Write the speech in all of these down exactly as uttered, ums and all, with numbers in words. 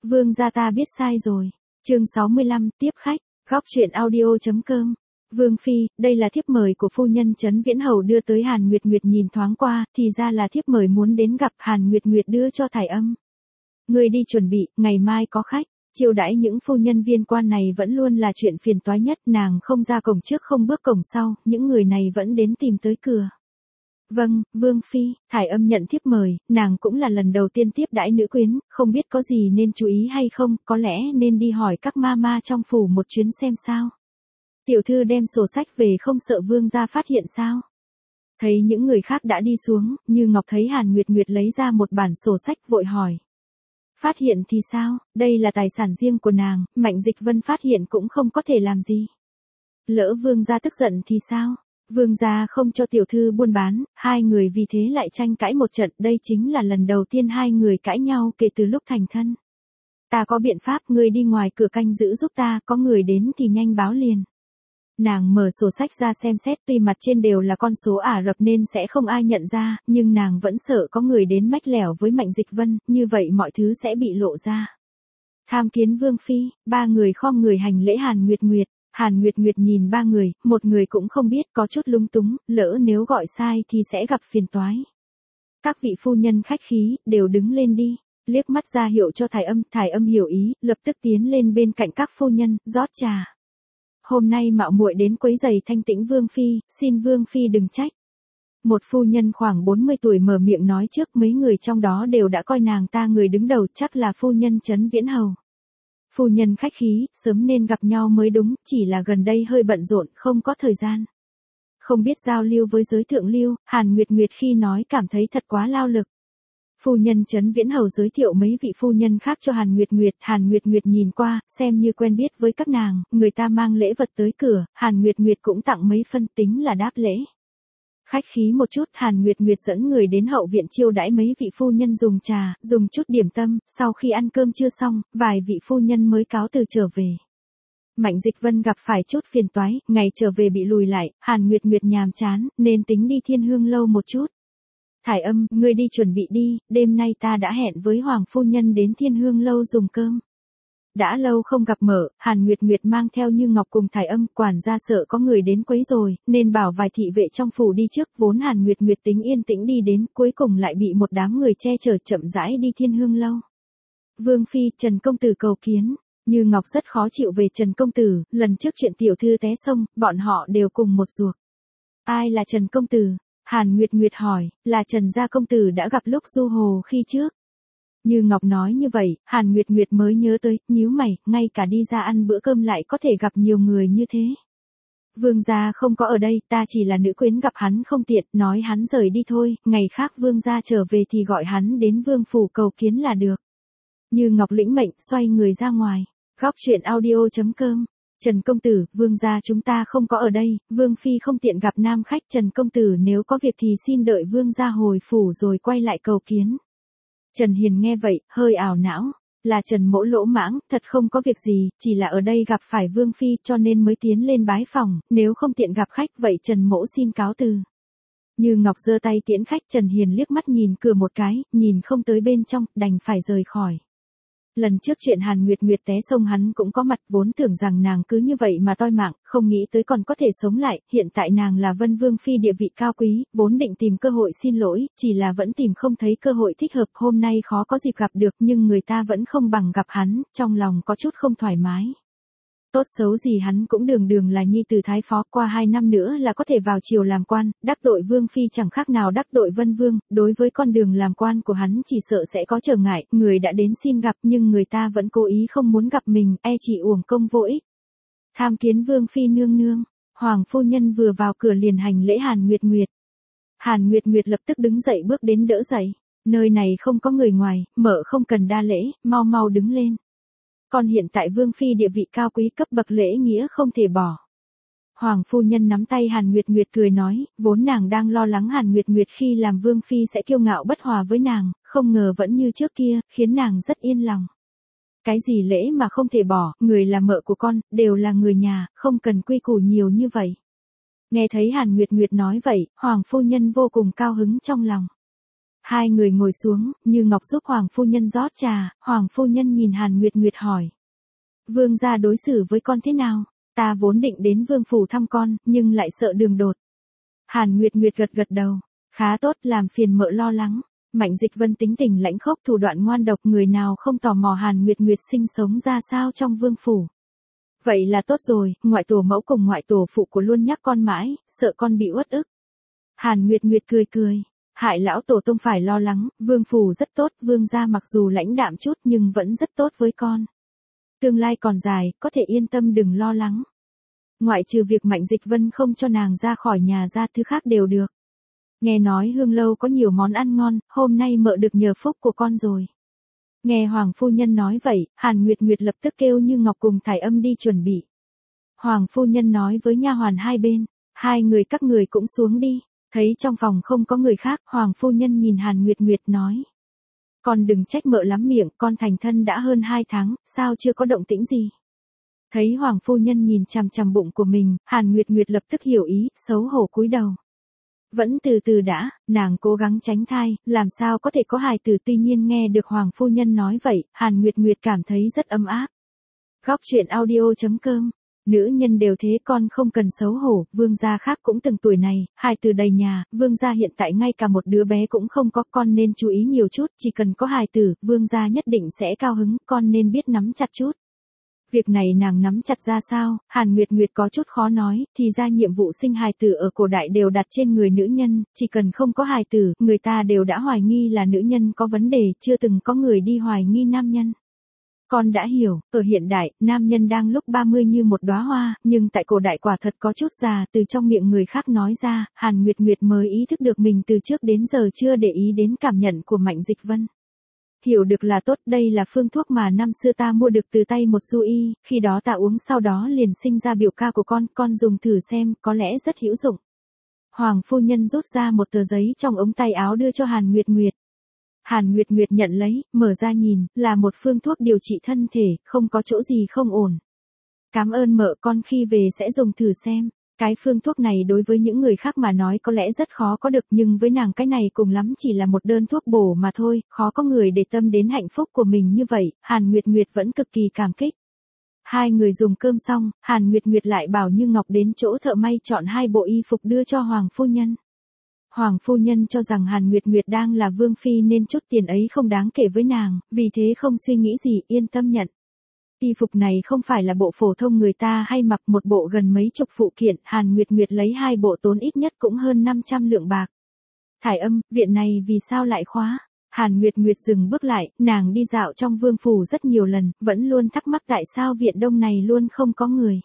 Vương gia ta biết sai rồi. Chương sáu mươi lăm, tiếp khách, góc truyện audio.com. Vương phi, đây là thiếp mời của phu nhân Trấn Viễn Hầu đưa tới. Hàn Nguyệt Nguyệt nhìn thoáng qua, thì ra là thiếp mời muốn đến gặp. Hàn Nguyệt Nguyệt đưa cho Thải Âm. Ngươi đi chuẩn bị, ngày mai có khách. Chiêu đãi những phu nhân viên quan này vẫn luôn là chuyện phiền toái nhất, nàng không ra cổng trước không bước cổng sau, những người này vẫn đến tìm tới cửa. Vâng, Vương phi. Thải Âm nhận thiếp mời, nàng cũng là lần đầu tiên tiếp đãi nữ quyến, không biết có gì nên chú ý hay không, có lẽ nên đi hỏi các ma ma trong phủ một chuyến xem sao. Tiểu thư đem sổ sách về không sợ vương gia phát hiện sao? Thấy những người khác đã đi xuống, Như Ngọc thấy Hàn Nguyệt Nguyệt lấy ra một bản sổ sách vội hỏi. Phát hiện thì sao, đây là tài sản riêng của nàng, Mạnh Dịch Vân phát hiện cũng không có thể làm gì. Lỡ vương gia tức giận thì sao? Vương gia không cho tiểu thư buôn bán, hai người vì thế lại tranh cãi một trận, đây chính là lần đầu tiên hai người cãi nhau kể từ lúc thành thân. Ta có biện pháp, ngươi đi ngoài cửa canh giữ giúp ta, có người đến thì nhanh báo liền. Nàng mở sổ sách ra xem xét, tuy mặt trên đều là con số Ả Rập nên sẽ không ai nhận ra, nhưng nàng vẫn sợ có người đến mách lẻo với Mạnh Dịch Vân, như vậy mọi thứ sẽ bị lộ ra. Tham kiến Vương phi, ba người khom người hành lễ Hàn Nguyệt Nguyệt. Hàn Nguyệt Nguyệt nhìn ba người, một người cũng không biết, có chút lung túng, lỡ nếu gọi sai thì sẽ gặp phiền toái. Các vị phu nhân khách khí, đều đứng lên đi. Liếc mắt ra hiệu cho Thải Âm, Thải Âm hiểu ý, lập tức tiến lên bên cạnh các phu nhân, rót trà. Hôm nay mạo muội đến quấy rầy thanh tĩnh Vương phi, xin Vương phi đừng trách. Một phu nhân khoảng bốn mươi tuổi mở miệng nói trước, mấy người trong đó đều đã coi nàng ta người đứng đầu, chắc là phu nhân Trấn Viễn Hầu. Phu nhân khách khí, sớm nên gặp nhau mới đúng, chỉ là gần đây hơi bận rộn, không có thời gian. Không biết giao lưu với giới thượng lưu, Hàn Nguyệt Nguyệt khi nói cảm thấy thật quá lao lực. Phu nhân Trấn Viễn Hầu giới thiệu mấy vị phu nhân khác cho Hàn Nguyệt Nguyệt, Hàn Nguyệt Nguyệt nhìn qua, xem như quen biết với các nàng, người ta mang lễ vật tới cửa, Hàn Nguyệt Nguyệt cũng tặng mấy phân, tính là đáp lễ. Khách khí một chút, Hàn Nguyệt Nguyệt dẫn người đến hậu viện chiêu đãi mấy vị phu nhân dùng trà, dùng chút điểm tâm, sau khi ăn cơm chưa xong, vài vị phu nhân mới cáo từ trở về. Mạnh Dịch Vân gặp phải chút phiền toái, ngày trở về bị lùi lại, Hàn Nguyệt Nguyệt nhàm chán, nên tính đi Thiên Hương lâu một chút. Thải Âm, ngươi đi chuẩn bị đi, đêm nay ta đã hẹn với Hoàng phu nhân đến Thiên Hương lâu dùng cơm. Đã lâu không gặp mở, Hàn Nguyệt Nguyệt mang theo Như Ngọc cùng Thải Âm, quản gia sợ có người đến quấy rồi, nên bảo vài thị vệ trong phủ đi trước, vốn Hàn Nguyệt Nguyệt tính yên tĩnh đi đến, cuối cùng lại bị một đám người che chở chậm rãi đi Thiên Hương lâu. Vương phi, Trần công tử cầu kiến. Như Ngọc rất khó chịu về Trần công tử, lần trước chuyện tiểu thư té sông, bọn họ đều cùng một ruột. Ai là Trần công tử? Hàn Nguyệt Nguyệt hỏi, là Trần gia công tử đã gặp lúc du hồ khi trước. Như Ngọc nói như vậy, Hàn Nguyệt Nguyệt mới nhớ tới, nhíu mày, ngay cả đi ra ăn bữa cơm lại có thể gặp nhiều người như thế. Vương gia không có ở đây, ta chỉ là nữ quyến gặp hắn không tiện, nói hắn rời đi thôi, ngày khác vương gia trở về thì gọi hắn đến vương phủ cầu kiến là được. Như Ngọc lĩnh mệnh, xoay người ra ngoài. Góc truyện audio.com. Trần công tử, vương gia chúng ta không có ở đây, vương phi không tiện gặp nam khách. Trần công tử nếu có việc thì xin đợi vương gia hồi phủ rồi quay lại cầu kiến. Trần Hiền nghe vậy, hơi ảo não, là Trần mỗ lỗ mãng, thật không có việc gì, chỉ là ở đây gặp phải vương phi cho nên mới tiến lên bái phòng, nếu không tiện gặp khách vậy Trần mỗ xin cáo từ. Như Ngọc giơ tay tiễn khách, Trần Hiền liếc mắt nhìn cửa một cái, nhìn không tới bên trong, đành phải rời khỏi. Lần trước chuyện Hàn Nguyệt Nguyệt té sông hắn cũng có mặt, vốn tưởng rằng nàng cứ như vậy mà toi mạng, không nghĩ tới còn có thể sống lại, hiện tại nàng là Vân Vương phi địa vị cao quý, vốn định tìm cơ hội xin lỗi, chỉ là vẫn tìm không thấy cơ hội thích hợp, hôm nay khó có dịp gặp được nhưng người ta vẫn không bằng gặp hắn, trong lòng có chút không thoải mái. Tốt xấu gì hắn cũng đường đường là nhi tử thái phó, qua hai năm nữa là có thể vào triều làm quan, đắc tội vương phi chẳng khác nào đắc tội Vân Vương, đối với con đường làm quan của hắn chỉ sợ sẽ có trở ngại, người đã đến xin gặp nhưng người ta vẫn cố ý không muốn gặp mình, e chỉ uổng công vô ích. Tham kiến vương phi nương nương, Hoàng phu nhân vừa vào cửa liền hành lễ Hàn Nguyệt Nguyệt. Hàn Nguyệt Nguyệt lập tức đứng dậy bước đến đỡ dậy, nơi này không có người ngoài, mợ không cần đa lễ, mau mau đứng lên. Còn hiện tại vương phi địa vị cao quý, cấp bậc lễ nghĩa không thể bỏ. Hoàng phu nhân nắm tay Hàn Nguyệt Nguyệt cười nói, vốn nàng đang lo lắng Hàn Nguyệt Nguyệt khi làm vương phi sẽ kiêu ngạo bất hòa với nàng, không ngờ vẫn như trước kia, khiến nàng rất yên lòng. Cái gì lễ mà không thể bỏ, người là mợ của con, đều là người nhà, không cần quy củ nhiều như vậy. Nghe thấy Hàn Nguyệt Nguyệt nói vậy, Hoàng phu nhân vô cùng cao hứng trong lòng. Hai người ngồi xuống, Như Ngọc giúp Hoàng phu nhân rót trà, Hoàng phu nhân nhìn Hàn Nguyệt Nguyệt hỏi. Vương gia đối xử với con thế nào? Ta vốn định đến vương phủ thăm con, nhưng lại sợ đường đột. Hàn Nguyệt Nguyệt gật gật đầu. Khá tốt, làm phiền mợ lo lắng. Mạnh Dịch Vân tính tình lãnh khốc, thủ đoạn ngoan độc, người nào không tò mò Hàn Nguyệt Nguyệt sinh sống ra sao trong vương phủ. Vậy là tốt rồi, ngoại tổ mẫu cùng ngoại tổ phụ của luôn nhắc con mãi, sợ con bị uất ức. Hàn Nguyệt Nguyệt cười cười. Hại lão tổ tông phải lo lắng, vương phủ rất tốt, vương gia mặc dù lãnh đạm chút nhưng vẫn rất tốt với con. Tương lai còn dài, có thể yên tâm đừng lo lắng. Ngoại trừ việc Mạnh Dịch Vân không cho nàng ra khỏi nhà ra, thứ khác đều được. Nghe nói Hương Lâu có nhiều món ăn ngon, hôm nay mợ được nhờ phúc của con rồi. Nghe Hoàng phu nhân nói vậy, Hàn Nguyệt Nguyệt lập tức kêu Như Ngọc cùng Thải Âm đi chuẩn bị. Hoàng phu nhân nói với nha hoàn hai bên, hai người các người cũng xuống đi. Thấy trong phòng không có người khác, Hoàng phu nhân nhìn Hàn Nguyệt Nguyệt nói. Con đừng trách mợ lắm miệng, con thành thân đã hơn hai tháng, sao chưa có động tĩnh gì. Thấy Hoàng phu nhân nhìn chằm chằm bụng của mình, Hàn Nguyệt Nguyệt lập tức hiểu ý, xấu hổ cúi đầu. Vẫn từ từ đã, nàng cố gắng tránh thai, làm sao có thể có hài tử, tuy nhiên nghe được Hoàng phu nhân nói vậy, Hàn Nguyệt Nguyệt cảm thấy rất ấm áp. Góc truyện audio chấm com. Nữ nhân đều thế, con không cần xấu hổ, vương gia khác cũng từng tuổi này, hài tử đầy nhà, vương gia hiện tại ngay cả một đứa bé cũng không có, con nên chú ý nhiều chút, chỉ cần có hài tử, vương gia nhất định sẽ cao hứng, con nên biết nắm chặt chút. Việc này nàng nắm chặt ra sao, Hàn Nguyệt Nguyệt có chút khó nói, thì ra nhiệm vụ sinh hài tử ở cổ đại đều đặt trên người nữ nhân, chỉ cần không có hài tử, người ta đều đã hoài nghi là nữ nhân có vấn đề, chưa từng có người đi hoài nghi nam nhân. Con đã hiểu, ở hiện đại, nam nhân đang lúc ba mươi như một đóa hoa, nhưng tại cổ đại quả thật có chút già, từ trong miệng người khác nói ra, Hàn Nguyệt Nguyệt mới ý thức được mình từ trước đến giờ chưa để ý đến cảm nhận của Mạnh Dịch Vân. Hiểu được là tốt, đây là phương thuốc mà năm xưa ta mua được từ tay một du y, khi đó ta uống sau đó liền sinh ra biểu ca của con, con dùng thử xem, có lẽ rất hữu dụng. Hoàng phu nhân rút ra một tờ giấy trong ống tay áo đưa cho Hàn Nguyệt Nguyệt. Hàn Nguyệt Nguyệt nhận lấy, mở ra nhìn, là một phương thuốc điều trị thân thể, không có chỗ gì không ổn. Cảm ơn mợ, con khi về sẽ dùng thử xem. Cái phương thuốc này đối với những người khác mà nói có lẽ rất khó có được, nhưng với nàng cái này cùng lắm chỉ là một đơn thuốc bổ mà thôi, khó có người để tâm đến hạnh phúc của mình như vậy, Hàn Nguyệt Nguyệt vẫn cực kỳ cảm kích. Hai người dùng cơm xong, Hàn Nguyệt Nguyệt lại bảo Như Ngọc đến chỗ thợ may chọn hai bộ y phục đưa cho Hoàng phu nhân. Hoàng phu nhân cho rằng Hàn Nguyệt Nguyệt đang là vương phi nên chút tiền ấy không đáng kể với nàng, vì thế không suy nghĩ gì, yên tâm nhận. Y phục này không phải là bộ phổ thông người ta hay mặc, một bộ gần mấy chục phụ kiện, Hàn Nguyệt Nguyệt lấy hai bộ tốn ít nhất cũng hơn năm trăm lượng bạc. Thải Âm, viện này vì sao lại khóa? Hàn Nguyệt Nguyệt dừng bước lại, nàng đi dạo trong vương phủ rất nhiều lần, vẫn luôn thắc mắc tại sao viện đông này luôn không có người.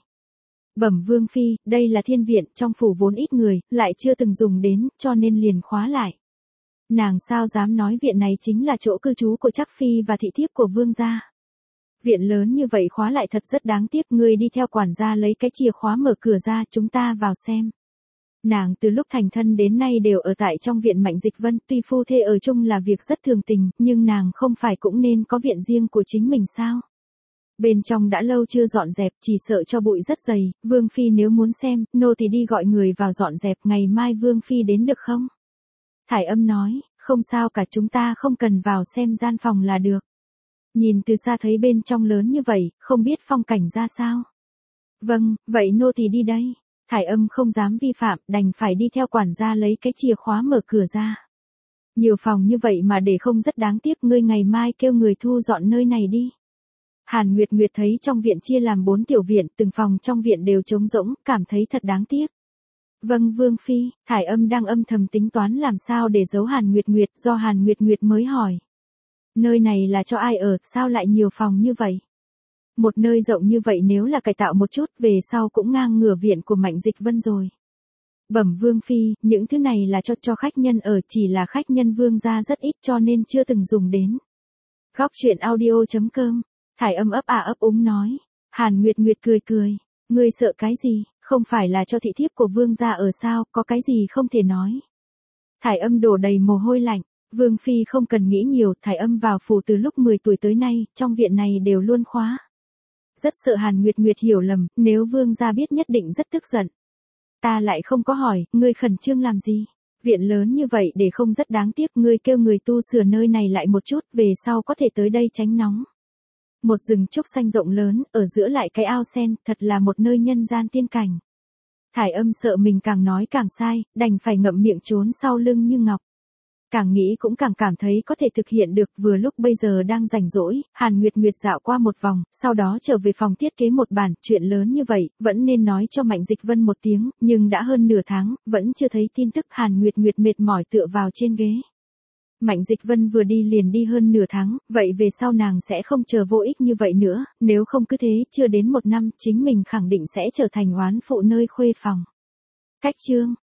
Bẩm vương phi, đây là thiên viện, trong phủ vốn ít người, lại chưa từng dùng đến, cho nên liền khóa lại. Nàng sao dám nói viện này chính là chỗ cư trú của Trác phi và thị thiếp của vương gia. Viện lớn như vậy khóa lại thật rất đáng tiếc, ngươi đi theo quản gia lấy cái chìa khóa mở cửa ra, chúng ta vào xem. Nàng từ lúc thành thân đến nay đều ở tại trong viện Mạnh Dịch Vân, tuy phu thê ở chung là việc rất thường tình, nhưng nàng không phải cũng nên có viện riêng của chính mình sao? Bên trong đã lâu chưa dọn dẹp, chỉ sợ cho bụi rất dày, vương phi nếu muốn xem, nô tỳ đi gọi người vào dọn dẹp, ngày mai vương phi đến được không? Thải Âm nói, không sao cả, chúng ta không cần vào xem gian phòng là được. Nhìn từ xa thấy bên trong lớn như vậy, không biết phong cảnh ra sao. Vâng, vậy nô tỳ đi đây. Thải Âm không dám vi phạm, đành phải đi theo quản gia lấy cái chìa khóa mở cửa ra. Nhiều phòng như vậy mà để không rất đáng tiếc, ngươi ngày mai kêu người thu dọn nơi này đi. Hàn Nguyệt Nguyệt thấy trong viện chia làm bốn tiểu viện, từng phòng trong viện đều trống rỗng, cảm thấy thật đáng tiếc. Vâng vương phi, Thải Âm đang âm thầm tính toán làm sao để giấu Hàn Nguyệt Nguyệt, do Hàn Nguyệt Nguyệt mới hỏi. Nơi này là cho ai ở, sao lại nhiều phòng như vậy? Một nơi rộng như vậy nếu là cải tạo một chút, về sau cũng ngang ngửa viện của Mạnh Dịch Vân rồi. Bẩm vương phi, những thứ này là cho cho khách nhân ở, chỉ là khách nhân vương gia rất ít cho nên chưa từng dùng đến. Góc truyện audio chấm com. Thải Âm ấp à ấp úng nói. Hàn Nguyệt Nguyệt cười cười. Ngươi sợ cái gì, không phải là cho thị thiếp của vương gia ở sao, có cái gì không thể nói. Thải Âm đổ đầy mồ hôi lạnh. Vương phi không cần nghĩ nhiều, Thải Âm vào phủ từ lúc mười tuổi tới nay, trong viện này đều luôn khóa. Rất sợ Hàn Nguyệt Nguyệt hiểu lầm, nếu vương gia biết nhất định rất tức giận. Ta lại không có hỏi, ngươi khẩn trương làm gì? Viện lớn như vậy để không rất đáng tiếc, ngươi kêu người tu sửa nơi này lại một chút, về sau có thể tới đây tránh nóng. Một rừng trúc xanh rộng lớn, ở giữa lại cái ao sen, thật là một nơi nhân gian tiên cảnh. Thải Âm sợ mình càng nói càng sai, đành phải ngậm miệng trốn sau lưng Như Ngọc. Càng nghĩ cũng càng cảm thấy có thể thực hiện được, vừa lúc bây giờ đang rảnh rỗi, Hàn Nguyệt Nguyệt dạo qua một vòng, sau đó trở về phòng thiết kế một bản, chuyện lớn như vậy, vẫn nên nói cho Mạnh Dịch Vân một tiếng, nhưng đã hơn nửa tháng, vẫn chưa thấy tin tức. Hàn Nguyệt Nguyệt mệt mỏi tựa vào trên ghế. Mạnh Dịch Vân vừa đi liền đi hơn nửa tháng, vậy về sau nàng sẽ không chờ vô ích như vậy nữa, nếu không cứ thế, chưa đến một năm, chính mình khẳng định sẽ trở thành oán phụ nơi khuê phòng. Cách chương